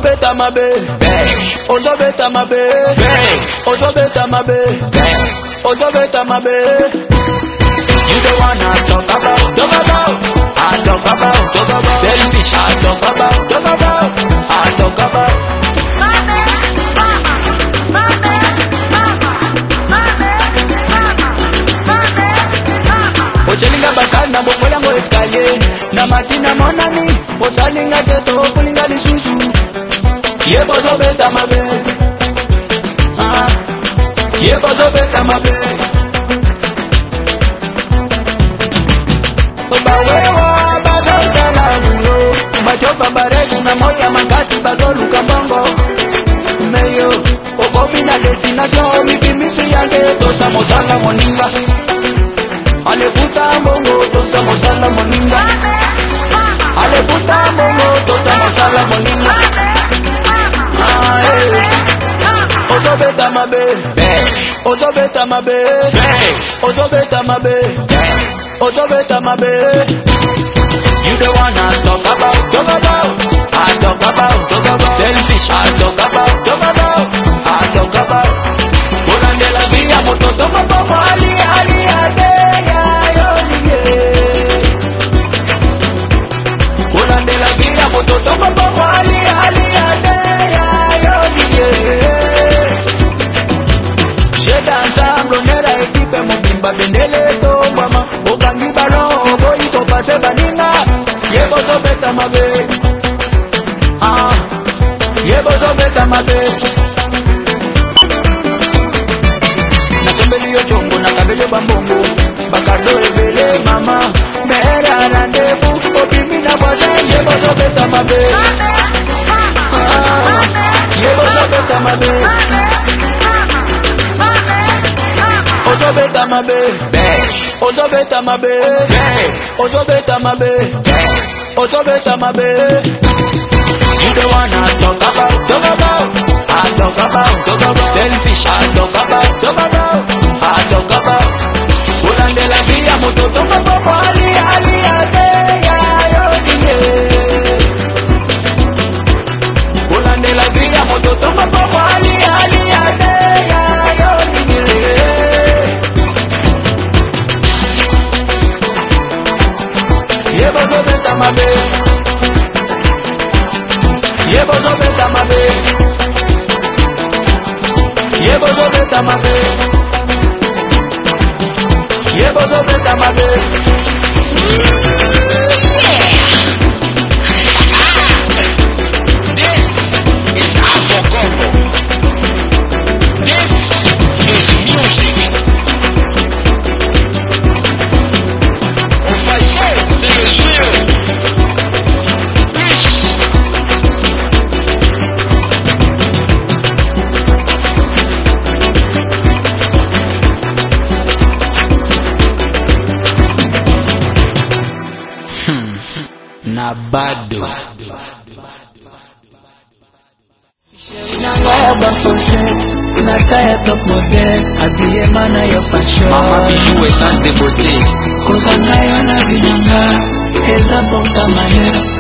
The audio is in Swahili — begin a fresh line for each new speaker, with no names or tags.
Ozobeta mabe, ozobeta mabe, ozobeta mabe, ozobeta mabe. You the one I talk about, I talk about, selfish, I talk about, I talk about. Ochelinga bakana bokola ngo escalier, na matina monani, osalinga teto kulinga lisusu. Yebo zobeta mabe, yebo zobeta mabe. Bawewa bazosala bulo, bachopa baresu na moya makasi bazoluka bongo. Meyo, okobina destination, mipimisi yange tosa mosala moninga. Ale puta mongo tosa mosala moninga. Ale puta mongo tosa mosala moninga. Ozobeta mabe, ozobeta mabe, ozobeta mabe, ozobeta mabe. You the one I talk about, I talk about, selfish, I talk about, I talk about. Volande la via moto toma poco ali ade ya yo. Volande la via moto toma poco ali ade ya yo. Je danse ensemble equipe mobimba bendele to mama okangi ballon boy to passe baninga yebo zobeta mabe yebo zobeta mabe na sembeli yo chongo na kabele bambongo bakado ebele mama mera rendez-vous opimina boza yebo zobeta mabe yebo zobeta mabe ozobeta mabe, ozobeta mabe, ozobeta mabe, ozobeta mabe. You the one I talk about, I talk about, selfish, I talk about, I talk about. Volande la via moto toma poco ali ade ya yo. Volande la via moto toma poco ali ade ya yo. Yebo zobeta mabe, yebo zobeta mabe, yebo zobeta mabe, yebo zobeta mabe.
This is Afro Congo. This is music. On va c'est le jeu.
Na bado Nakaya top model, habillé mana yo fashion.
Mama bijou essence de beauté.
Kosa nayo na binanga, eza bon ta manière.